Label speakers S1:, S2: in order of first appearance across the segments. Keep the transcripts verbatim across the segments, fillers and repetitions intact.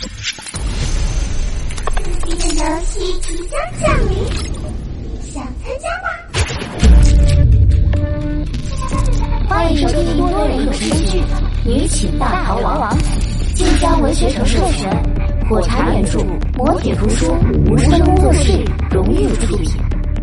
S1: 游戏即将降临，想参加吗？欢迎收听多人有声剧《女寝大逃亡》，晋江文学城授权，火柴原著，磨铁图书，无声工作室荣誉出品。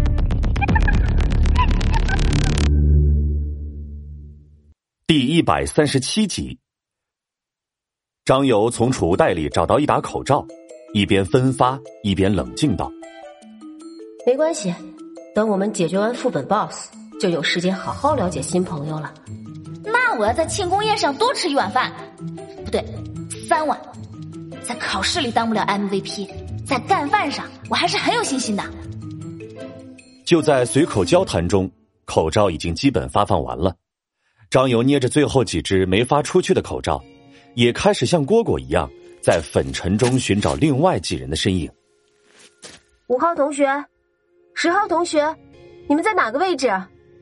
S2: 第一百三十七集，张游从储物袋里找到一打口罩，一边分发一边冷静道：
S3: 没关系，等我们解决完副本 boss 就有时间好好了解新朋友了。
S4: 那我要在庆功宴上多吃一碗饭，不对，三碗。在考试里当不了 M V P， 在干饭上我还是很有信心的。
S2: 就在随口交谈中，口罩已经基本发放完了。张游捏着最后几只没发出去的口罩，也开始像蝈蝈一样在粉尘中寻找另外几人的身影。
S3: 五号同学，十号同学，你们在哪个位置？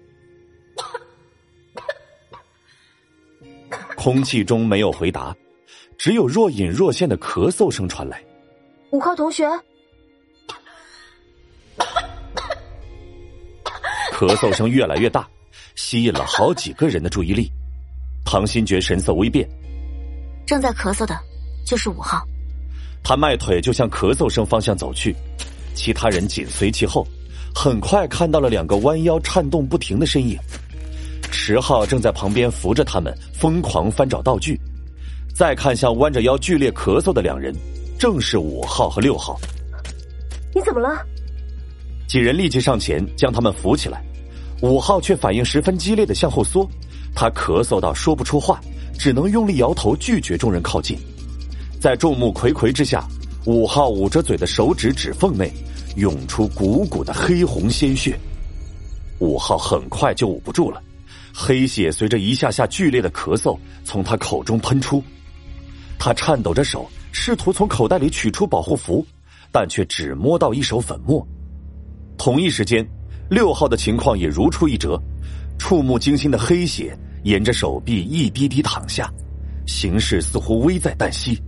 S2: 空气中没有回答，只有若隐若现的咳嗽声传来。
S3: 五号同学，
S2: 咳嗽声越来越大，吸引了好几个人的注意力。唐新觉神色微变，
S4: 正在咳嗽的就是五号。
S2: 他迈腿就向咳嗽声方向走去，其他人紧随其后，很快看到了两个弯腰颤动不停的身影。十号正在旁边扶着他们疯狂翻找道具，再看向弯着腰剧烈咳嗽的两人，正是五号和六号。
S3: 你怎么了？
S2: 几人立即上前将他们扶起来，五号却反应十分激烈的向后缩，他咳嗽到说不出话，只能用力摇头拒绝众人靠近。在众目睽睽之下，五号捂着嘴的手指指缝内涌出股股的黑红鲜血，五号很快就捂不住了，黑血随着一下下剧烈的咳嗽从他口中喷出。他颤抖着手试图从口袋里取出保护符，但却只摸到一手粉末。同一时间，六号的情况也如出一辙，触目惊心的黑血沿着手臂一滴滴淌下，形势似乎危在旦夕。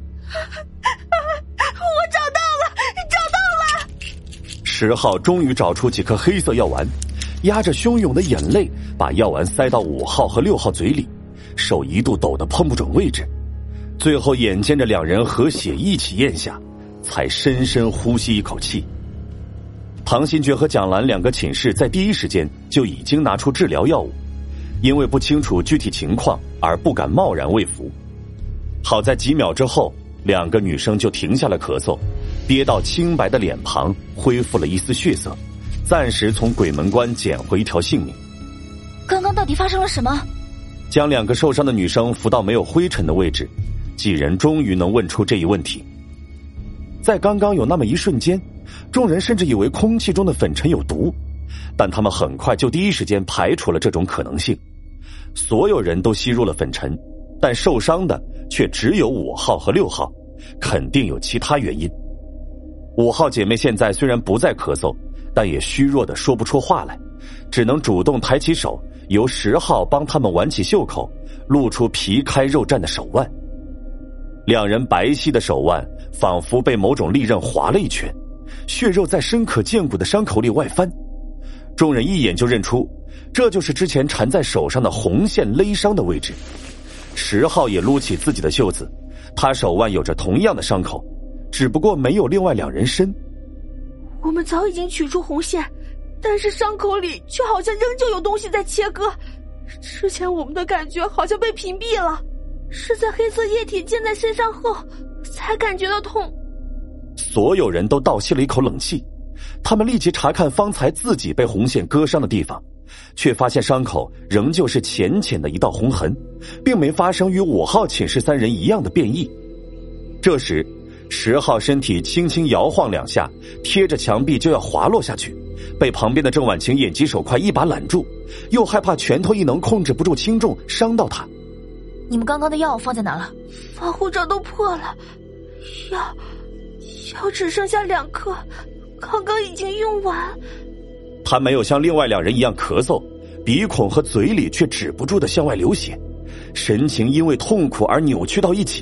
S4: 我找到了，找到了！
S2: 十号终于找出几颗黑色药丸，压着汹涌的眼泪把药丸塞到五号和六号嘴里，手一度抖得碰不准位置，最后眼见着两人和血一起咽下，才深深呼吸一口气。唐新觉和蒋兰两个寝室在第一时间就已经拿出治疗药物，因为不清楚具体情况而不敢贸然喂服。好在几秒之后，两个女生就停下了咳嗽，憋到清白的脸庞恢复了一丝血色，暂时从鬼门关捡回一条性命。
S4: 刚刚到底发生了什么？
S2: 将两个受伤的女生扶到没有灰尘的位置，几人终于能问出这一问题。在刚刚有那么一瞬间，众人甚至以为空气中的粉尘有毒，但他们很快就第一时间排除了这种可能性。所有人都吸入了粉尘，但受伤的却只有五号和六号，肯定有其他原因。五号姐妹现在虽然不再咳嗽，但也虚弱的说不出话来，只能主动抬起手，由十号帮他们挽起袖口，露出皮开肉绽的手腕。两人白皙的手腕仿佛被某种利刃划了一拳，血肉在深可见骨的伤口里外翻。众人一眼就认出，这就是之前缠在手上的红线勒伤的位置。十号也撸起自己的袖子，他手腕有着同样的伤口，只不过没有另外两人深。
S5: 我们早已经取出红线，但是伤口里却好像仍旧有东西在切割。之前我们的感觉好像被屏蔽了，是在黑色液体溅在身上后才感觉到痛。
S2: 所有人都倒吸了一口冷气，他们立即查看方才自己被红线割伤的地方，却发现伤口仍旧是浅浅的一道红痕，并没发生与五号寝室三人一样的变异。这时十号身体轻轻摇晃两下，贴着墙壁就要滑落下去，被旁边的郑婉晴眼疾手快一把揽住，又害怕拳头一能控制不住轻重伤到他。
S4: 你们刚刚的药放在哪了？
S5: 防护罩都破了，药药只剩下两颗，刚刚已经用完。
S2: 他没有像另外两人一样咳嗽，鼻孔和嘴里却止不住的向外流血，神情因为痛苦而扭曲到一起，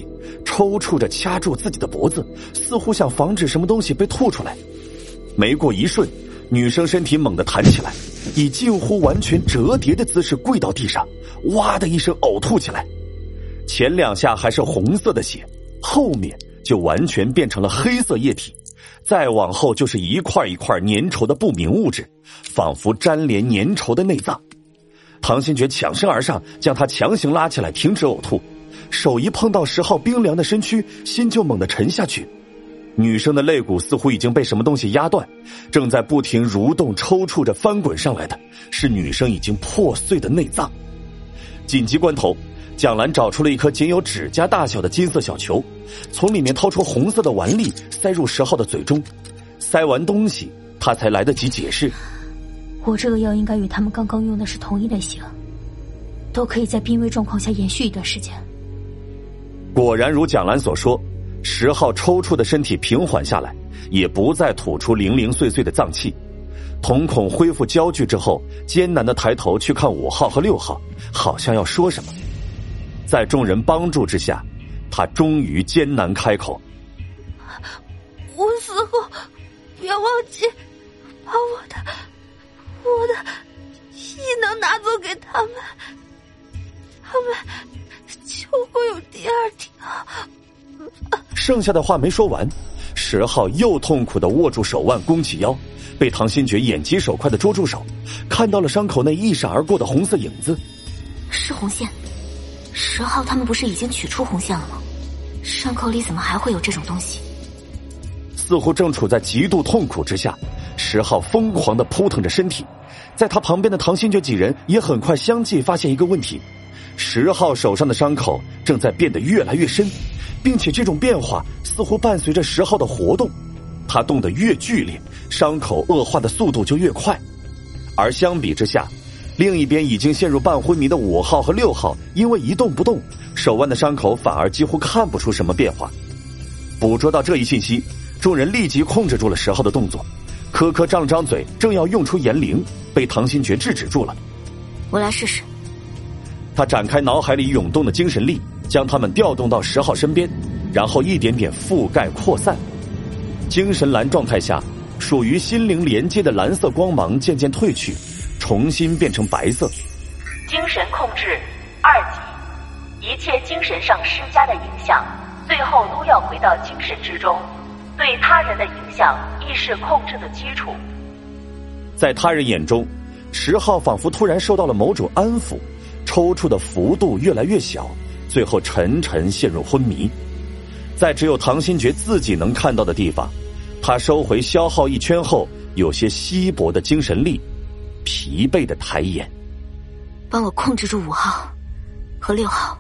S2: 抽搐着掐住自己的脖子，似乎想防止什么东西被吐出来。没过一瞬，女生身体猛地弹起来，以近乎完全折叠的姿势跪到地上，哇的一声呕吐起来。前两下还是红色的血，后面就完全变成了黑色液体，再往后就是一块一块粘稠的不明物质，仿佛粘连粘稠的内脏。唐新觉抢身而上，将他强行拉起来，停止呕吐。手一碰到十号冰凉的身躯，心就猛地沉下去。女生的肋骨似乎已经被什么东西压断，正在不停蠕动抽搐着翻滚上来的是女生已经破碎的内脏。紧急关头，蒋兰找出了一颗仅有指甲大小的金色小球，从里面掏出红色的丸粒，塞入十号的嘴中。塞完东西，他才来得及解释：
S5: 我这个药应该与他们刚刚用的是同一类型，都可以在濒危状况下延续一段时间。
S2: 果然如蒋兰所说，十号抽搐的身体平缓下来，也不再吐出零零碎碎的脏器。瞳孔恢复焦距之后，艰难地抬头去看五号和六号，好像要说什么。在众人帮助之下，他终于艰难开口：
S5: 我死后不要忘记把我的我的异能拿走给他们，他们就会有第二条。
S2: 剩下的话没说完，十号又痛苦地握住手腕，弓起腰，被唐新觉眼疾手快地捉住手，看到了伤口内一闪而过的红色影子。
S4: 是红线。十号他们不是已经取出红线了吗？伤口里怎么还会有这种东西？
S2: 似乎正处在极度痛苦之下，十号疯狂地扑腾着身体。在他旁边的唐新觉几人也很快相继发现一个问题：十号手上的伤口正在变得越来越深，并且这种变化似乎伴随着十号的活动，他动得越剧烈，伤口恶化的速度就越快。而相比之下，另一边已经陷入半昏迷的五号和六号，因为一动不动，手腕的伤口反而几乎看不出什么变化。捕捉到这一信息，众人立即控制住了十号的动作，科科张了张嘴，正要用出炎灵，被唐新觉制止住了。
S4: 我来试试。
S2: 他展开脑海里涌动的精神力，将他们调动到十号身边，然后一点点覆盖扩散。精神蓝状态下，属于心灵连接的蓝色光芒渐渐褪去，重新变成白色。
S6: 精神控制二级，一切精神上施加的影响，最后都要回到精神之中，对他人的影响亦是控制的基础。
S2: 在他人眼中，十号仿佛突然受到了某种安抚，抽搐的幅度越来越小，最后沉沉陷入昏迷。在只有唐新觉自己能看到的地方，他收回消耗一圈后有些稀薄的精神力，疲惫的抬眼。
S4: 帮我控制住五号和六号。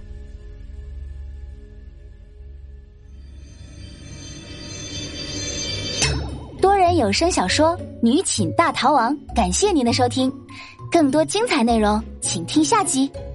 S1: 多人有声小说《女寝大逃亡》，感谢您的收听，更多精彩内容请听下集。